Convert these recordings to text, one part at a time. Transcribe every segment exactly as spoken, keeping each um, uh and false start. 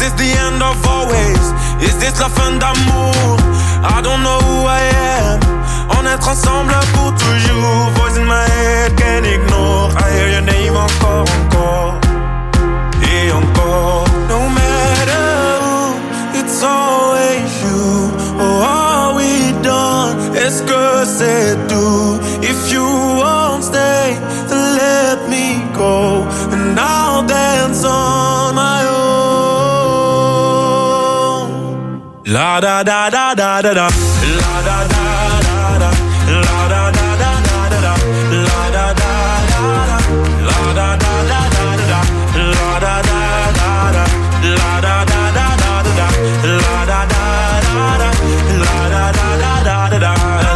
this the end of always? Is this la fin d'amour? I don't know who I am. On est ensemble pour toujours. Voice in my head, can't ignore. I hear your name encore, encore et encore. No matter who, it's always you. Oh, are we done? Est-ce que c'est tout? If you won't stay, then let me go, and I'll dance on my own. La da da da da da da. La da da da da. La da da da da da. La da da da da. La da da da da da. La da da da da. La da da da da da. La da da da da. La da da da da da.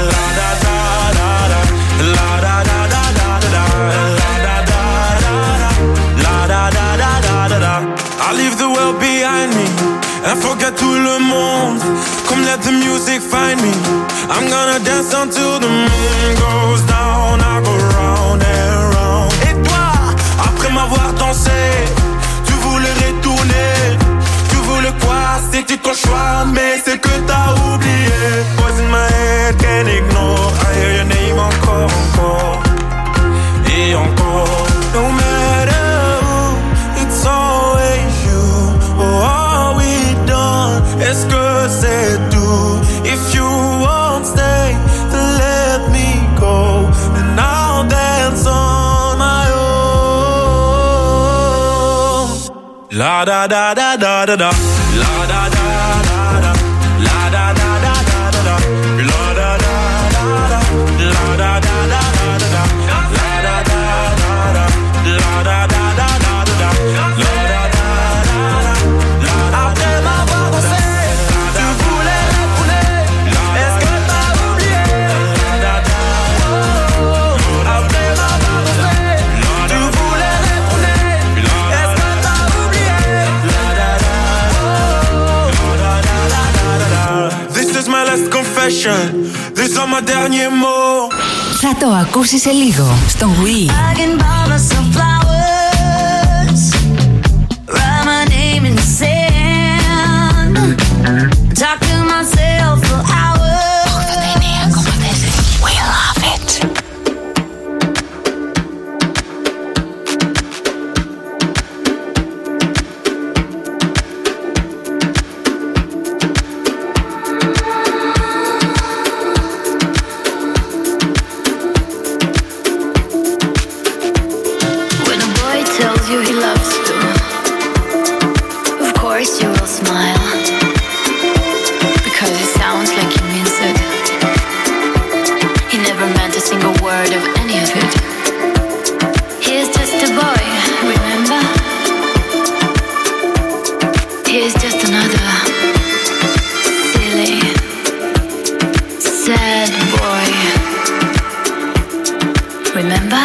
I leave the world behind me and forget tout le monde. Come let the music find me. I'm gonna dance until the moon goes down. I go round and round. Et toi, après m'avoir dansé, tu voulais retourner. Tu voulais quoi? C'était ton choix, mais c'est que t'as oublié. Voice in my head, can't ignore. I hear your name encore, encore et encore. No matter who, it's always you. Oh, are we done? Est-ce que c'est tout? If you won't stay, then let me go, and I'll dance on my own. La da da da da da da. La da da da da. La da da da da da. La da da da da. La da da da da da. La da da da da. La da da da da da. La da da da da. Après m'avoir dansé, tu voulais retourner. Est-ce que t'as oublié? Après m'avoir dansé, tu voulais retourner. Est-ce que t'as oublié? This is my last confession. These are my derniers mots. Θα το ακούσεις σε λίγο στο Wii. I can buy myself flowers, write my name in the sand, talk to myself for hours. ογδόντα εννέα κόμμα τέσσερα. We love it. When a boy tells you he loves you, of course you will smile, because it sounds like he means it. He never meant a single word of any of it. He is just a boy, remember? He is just another silly, sad boy. Remember?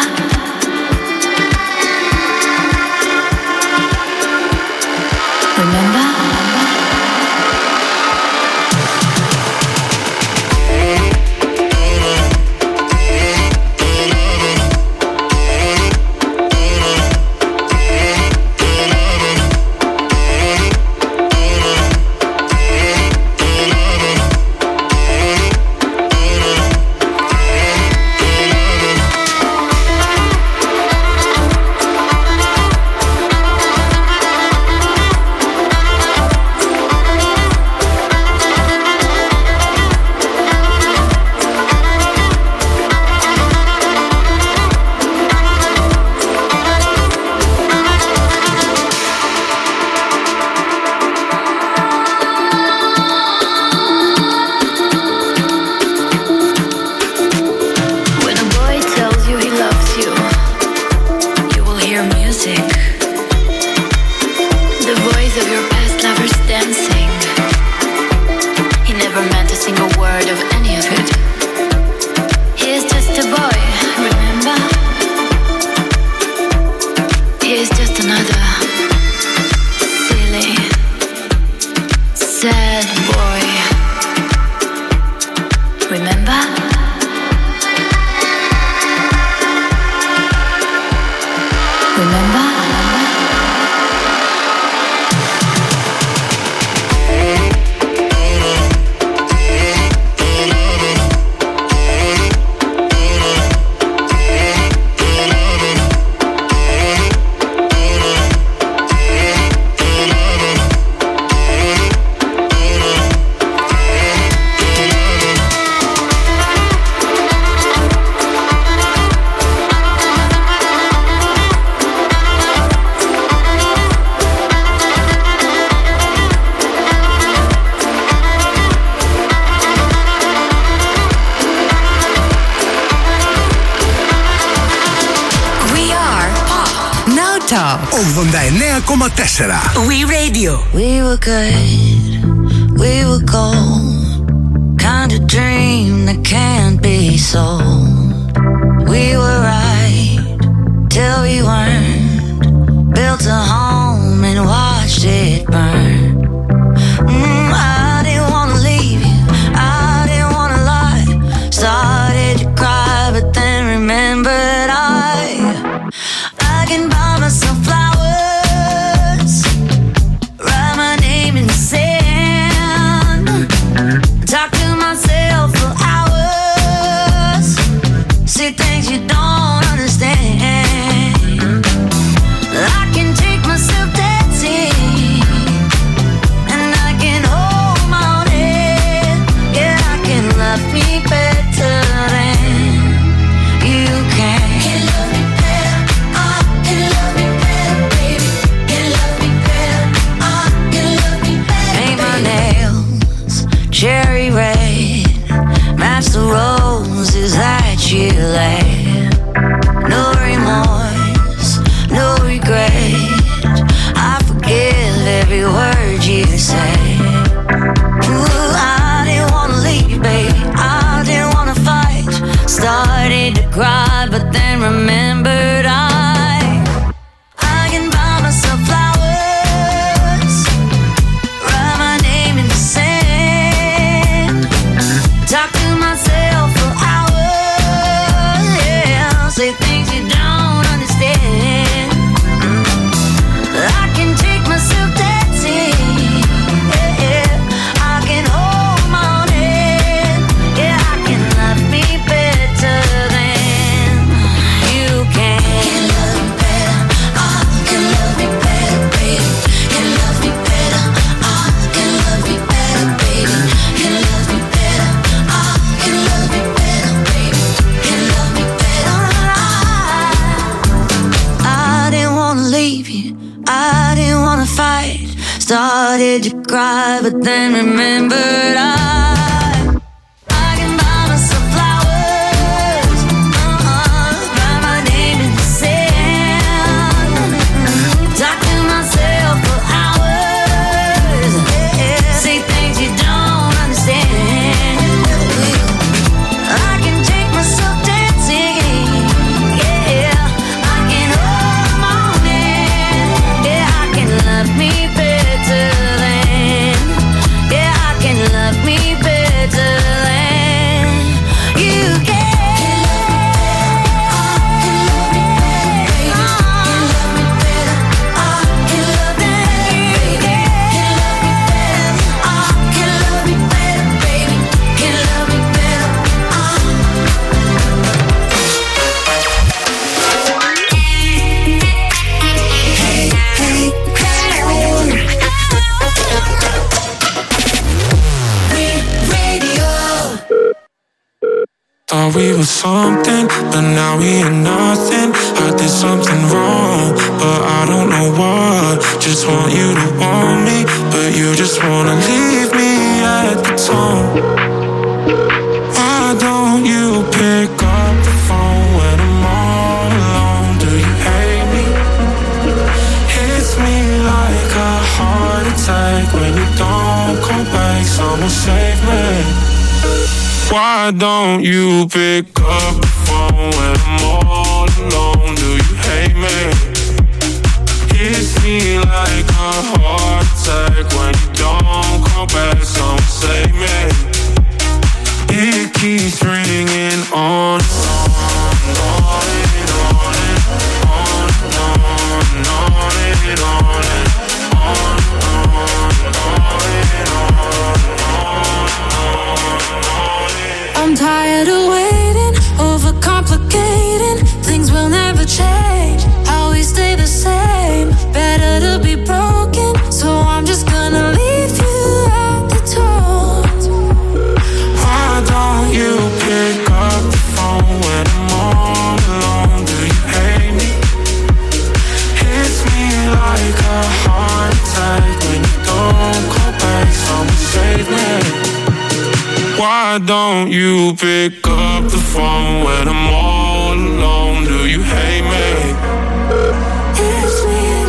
Remember? ογδόντα εννέα κόμμα τέσσερα. We Radio. We were good, we were gold. Kind of dream that can't be sold. We were right till we weren't. Built a home and watched it burn. Mm, I didn't wanna leave you, I didn't wanna lie. Started to cry, but then remembered I I can buy myself flowers, write my name in the sand, talk to myself for hours, see things you don't understand. I can take myself dancing, and I can hold my own head. Yeah, I can love me better than you can. Can love me better, I can love me better, baby. Can love me better, I can love me better. Paint my nails cherry red, match the roses that you laid. No remorse, no regret. I forgive every word you say. Ooh, I didn't wanna leave, baby. I didn't wanna fight. Started to cry, but then remembered I I can buy myself flowers, write my name in the sand, talk to myself for hours. Yeah, say things you don't understand. I can take myself dancing. Yeah, yeah. I can hold my own head. Yeah, I can love me better than you can. Can love me better. I can love me better, baby. Can love me better. I can love me better, baby. Can love me better. I can love me better, baby. Can love me better. I, I didn't wanna leave you. I didn't wanna fight. Started to cry, but then remembered I I can buy myself flowers, uh-uh, write my name in the sand, talk to myself for hours. Yeah, say things you don't understand. I can take myself dancing. Yeah, I can hold my own hand. Yeah, I can love me better than. Yeah, I can love me better than you can. Thought we were something, but now we are nothing. I did something wrong, but I don't know what. Just want you to want me, but you just wanna leave me at the tone. Why don't you pick up the phone when I'm all alone? Do you hate me? Hits me like a heart attack when you don't come back. Someone save me. Why don't you pick up the phone when I'm all alone? Do you hate me? Hits me like a heart attack when you don't come back. Someone save me. It keeps ringing on and on and on and on and on and on and on and on and on and on. I'm tired of waiting, overcomplicating. Things will never change, how we stay the same. Better to be broken, so I'm just gonna leave you at the door. Why don't you pick up the phone when I'm all alone? Do you hate me? Hits me like a heart attack when you don't call back. Someone save me. Why don't you pick up the phone when I'm all alone? Do you hate me? It's me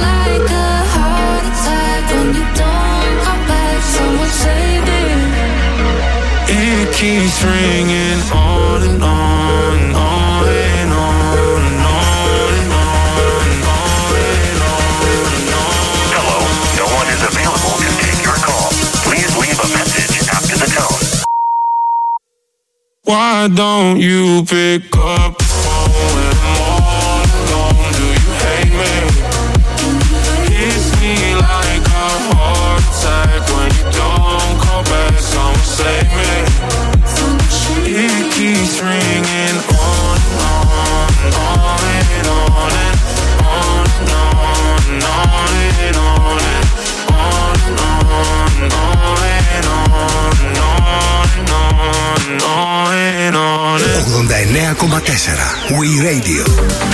keeps ringing on and on and on and on and on and on and on and on and on. Hello, no one is available to take your call. Please leave a message after the tone. Why don't you pick up the phone when I'm all alone? Do you hate me? Hits me like a heart attack when you don't call back. Someone save me. It keeps ringing on and on and on and on and on and on and on and on and on and on and on and on and on and on and on. ογδόντα εννέα κόμμα τέσσερα We Radio.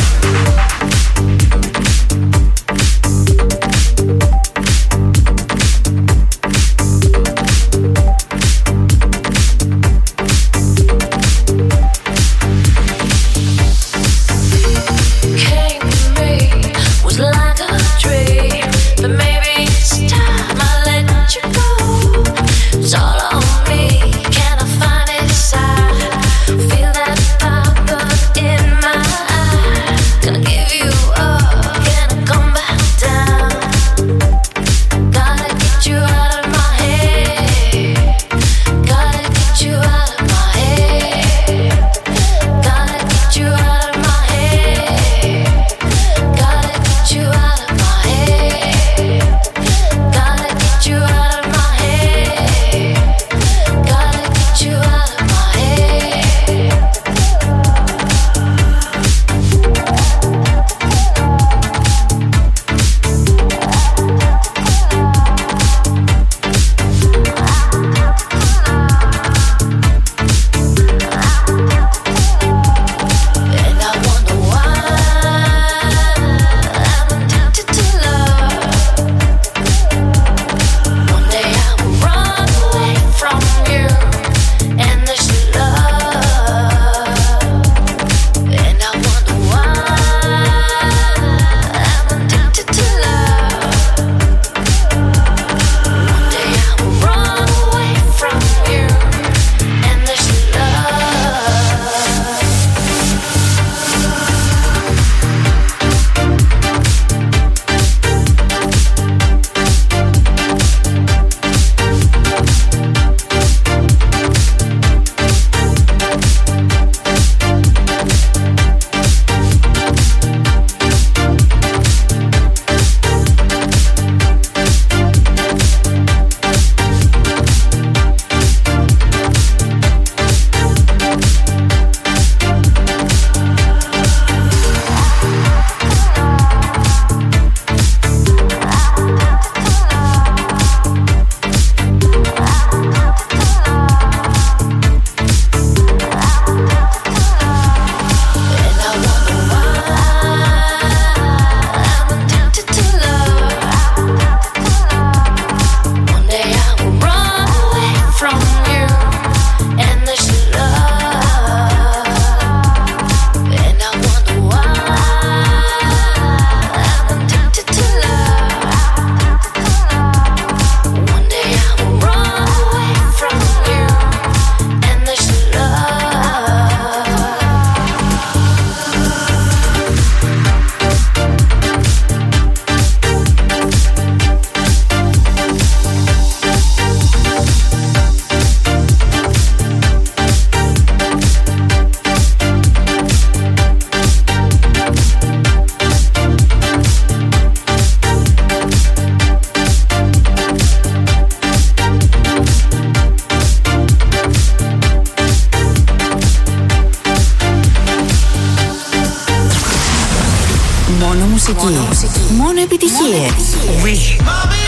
μουσική. Μόνο επιτυχίες. We.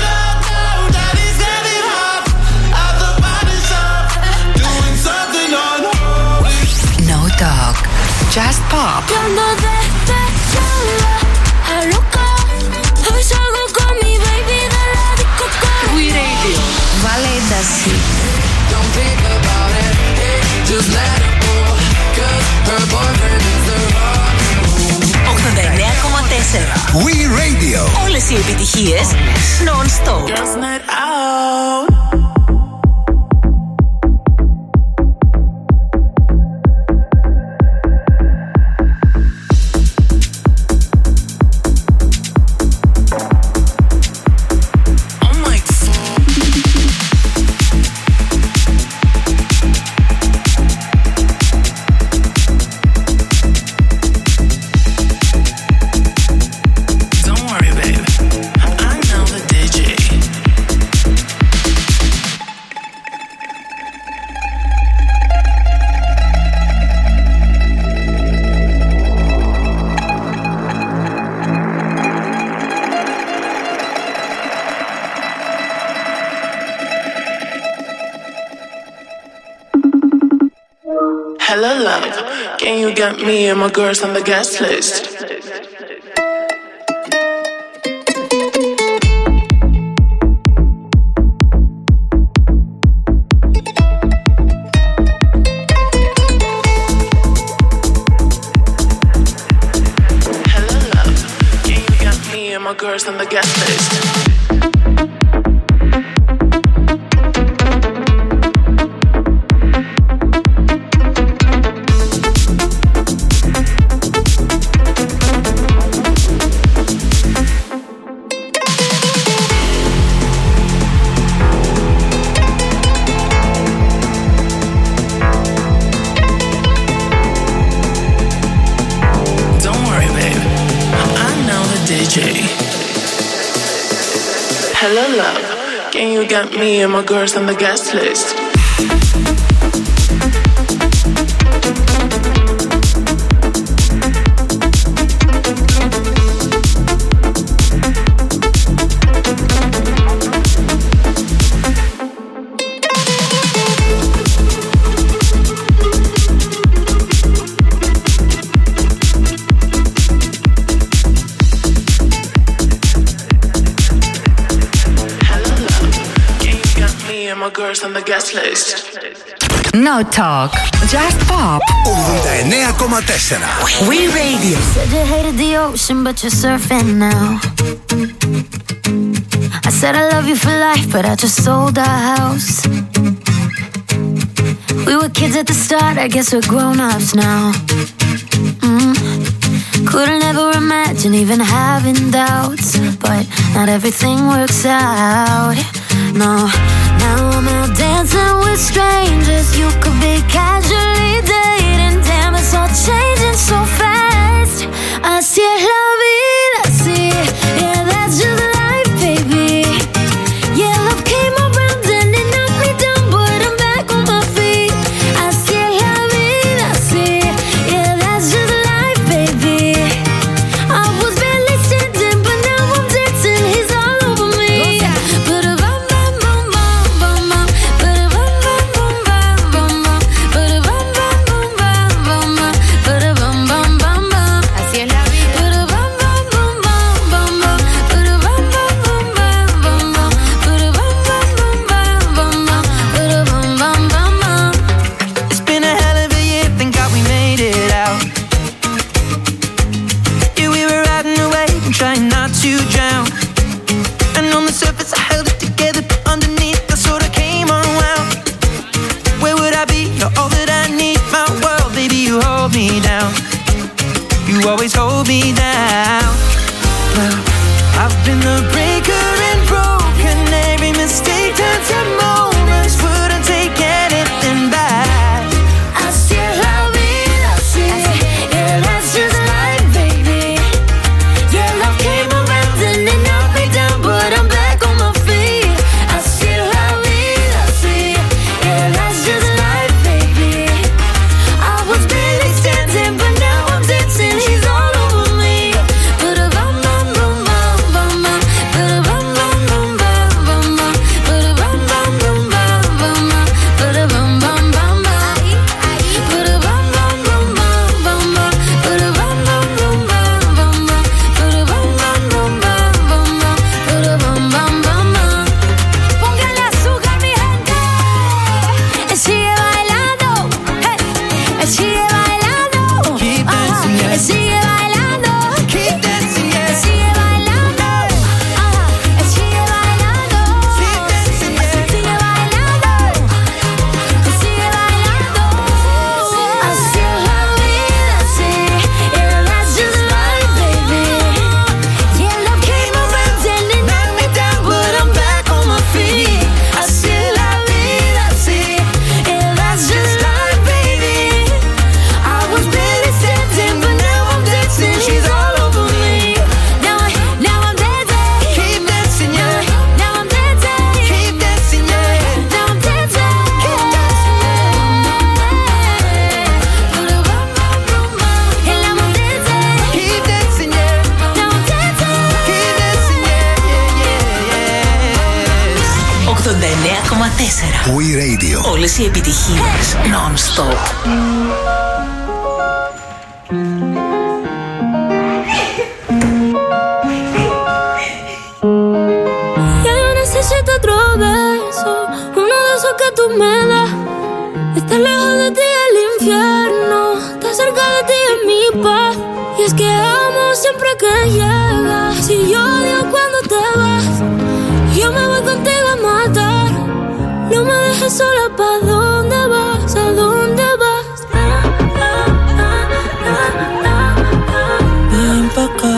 No talk. Just pop. We Radio. Βάλε ένταση. Don't think about it, just let it go, 'cause her boyfriend is the rock. ογδόντα εννέα κόμμα τέσσερα We Radio. Όλες οι επιτυχίες non-stop. Girls night out. Hello, love. Can you get me and my girls on the guest list? Hello, love. Can you get me and my girls on the guest list? Hello, love. Can you get me and my girls on the guest list? Girls on the guest list. No talk, just pop. ογδόντα εννέα κόμμα τέσσερα We Radio. Said you hated the ocean, but you're surfing now. I said I love you for life, but I just sold our house. We were kids at the start, I guess we're grown-ups now. Mm. Couldn't ever imagine even having doubts, but not everything works out. No. Now I'm out dancing with strangers. You could be casually dating. Damn, it's all changing so fast. Así es la vida, sí. Yeah, that's just life, baby. Yeah, love came around and it knocked me down, but I'm back on my feet. Así es la vida, sí. Yeah, that's just life, baby. I was barely standing, but now I'm dancing. He's all over me. But a bum bum bum bum. ογδόντα εννέα κόμμα τέσσερα We Radio. Όλες οι επιτυχίες non-stop. Ya yo necesito otro beso, uno de esos que tú me das. Está lejos de ti el infierno, está cerca de ti es mi paz. Y es que amo siempre que llegas, y yo odio cuando te vas. Yo me voy contigo a matar, no me dejes sola. ¿Pa' dónde vas? ¿A dónde vas? Ven pa' acá.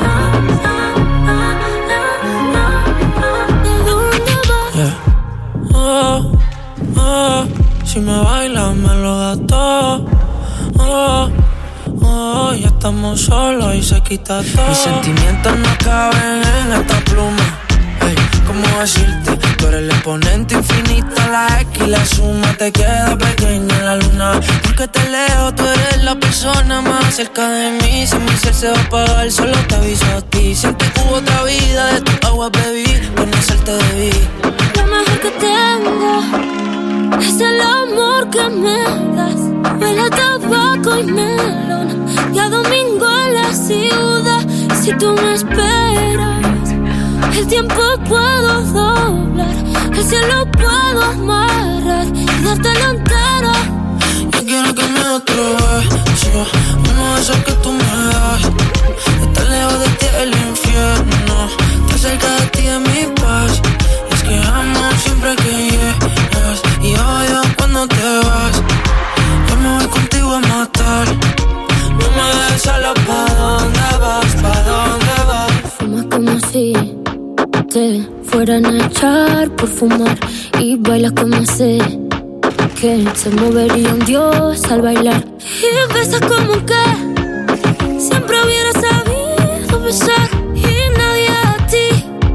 ¿A dónde vas? Yeah. Oh, oh, si me bailas me lo das todo. Oh, oh, ya estamos solos y se quita todo. Mis sentimientos no caben en esta pluma. Hey, ¿cómo decirte? Tú eres el exponente infinito, la X y la suma te queda pequeña en la luna. Porque te leo, tú eres la persona más cerca de mí. Si mi ser se va a apagar, solo te aviso a ti. Siente que hubo otra vida, de tu agua bebí, conocerte debí. Lo mejor que tengo es el amor que me das. Huele a tabaco y melón, y a domingo en la ciudad. Si tú me esperas, el tiempo puedo doblar, el cielo puedo amarrar y dártelo entero. Yo quiero que me des otro beso, uno de esos que tú me das. Estar lejos de ti el infierno, estar cerca de ti es mi paz. Y es que amo siempre que llegas, y odio cuando te vas. Yo me voy contigo a matar, no me dejes sola. ¿Pa' dónde vas? ¿Pa' dónde vas? Fumas como si te fueran a echar por fumar, y bailas como sé que se movería un dios al bailar. Y besas como que siempre hubiera sabido besar, y nadie a ti,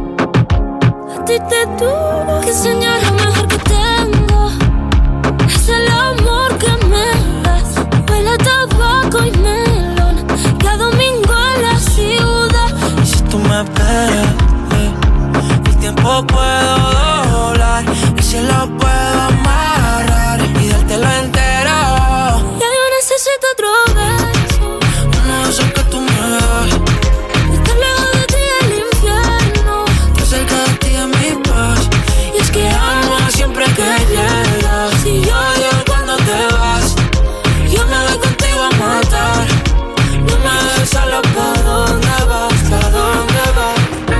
a ti te tuvo que enseñar. Lo mejor que tengo es el amor que me das. Huele a tabaco y melón, y a domingo en la ciudad. Y si tú me esperas, el tiempo puedo doblar, el cielo puedo amarrar y dártelo entero. Ya yo necesito otro beso, uno de esos que tú me das. estar lejos de ti el infierno, Estar cerca de ti es mi paz. y es que amo Siempre que llegas, y yo odio cuando te vas. yo me voy contigo a matar. No me dejes solo. ¿Pa' dónde vas? ¿Pa' dónde vas?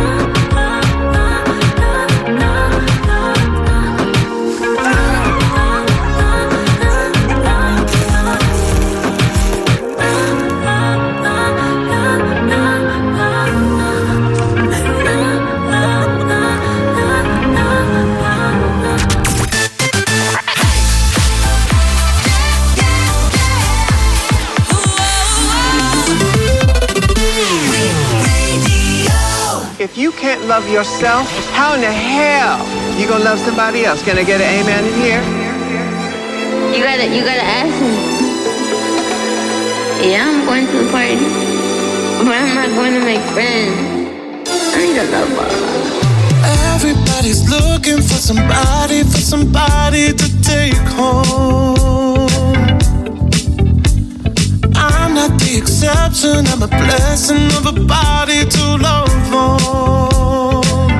If you can't love yourself, how in the hell you gonna love somebody else? Can I get an amen in here? You gotta, you gotta ask me. Yeah, I'm going to the party, but I'm not going to make friends. I need a lover. Everybody's looking for somebody, for somebody to take home. I'm not the exception, I'm a blessing of a body to love on.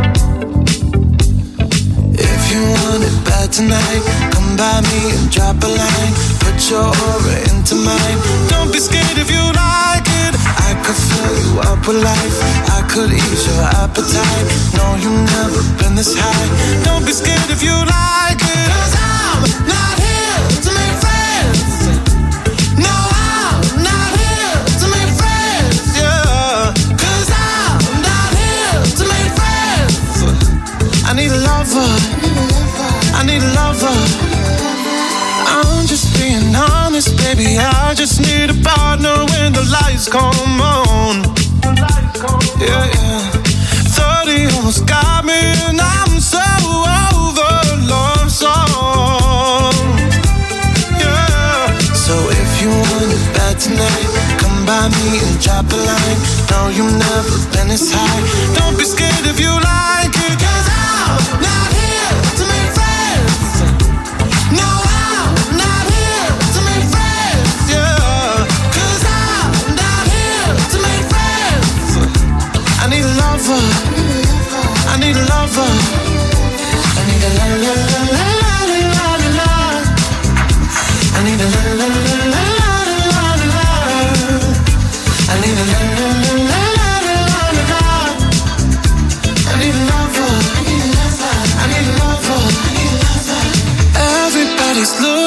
If you want it bad tonight, come by me and drop a line. Put your aura into mine. Don't be scared if you like it. I could fill you up with life, I could ease your appetite. No, you've never been this high. Don't be scared if you like it. 'Cause I'm not here to make friends. No, I'm not here to make friends, yeah. 'Cause I'm not here to make friends. I need a lover, I need a lover. I'm just being honest, baby, I just need a partner when the lights come on. Yeah, yeah. thirty almost got me and I'm so over love song. Yeah. So if you want it bad tonight, come by me and drop a line. No, you've never been this high. Don't be scared if you like it, 'cause I'm not here to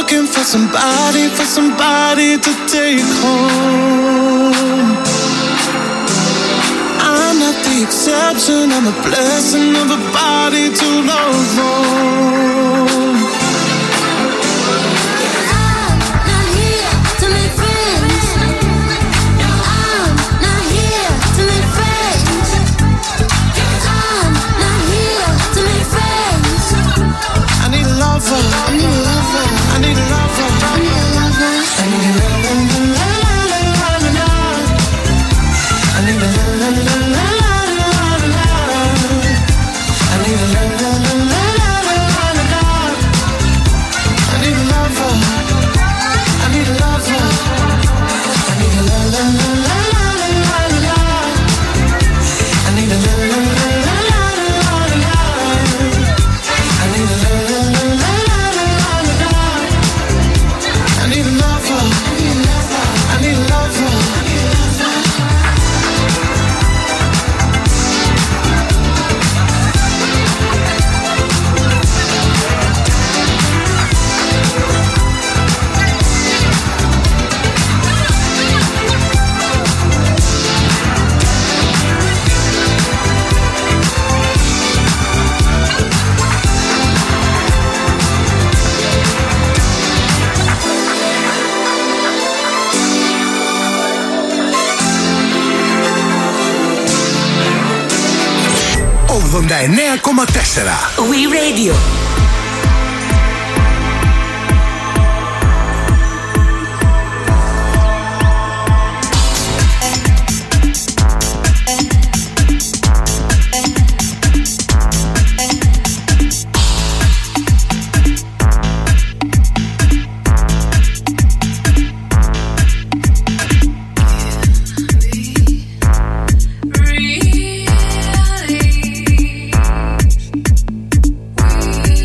looking for somebody, for somebody to take home. I'm not the exception, I'm a blessing of a body to love on. I need a lover. I need a lover. I need a lover. I need a la la la la la la. I need a la la la la la la. I need a la la la la la la. I need a lover. I need a lover. I need a la la la la la la. I need a la la la la la la. I need a la la la. ογδόντα εννέα κόμμα τέσσερα We Radio. We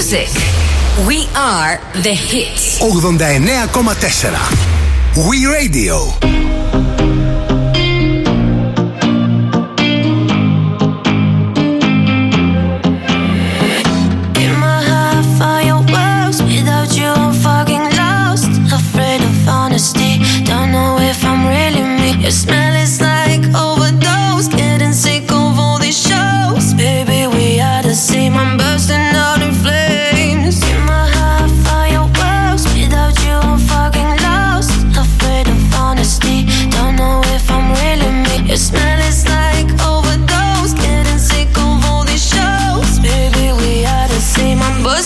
music. We are the hits. ογδόντα εννέα κόμμα τέσσερα We Radio. Don't know if I'm really me. Your smell is like overdose. Getting sick of all these shows. Baby, we are the same. I'm bursting out in flames. In my heart, fireworks. Without you, I'm fucking lost. Afraid of honesty. Don't know if I'm really me. Your smell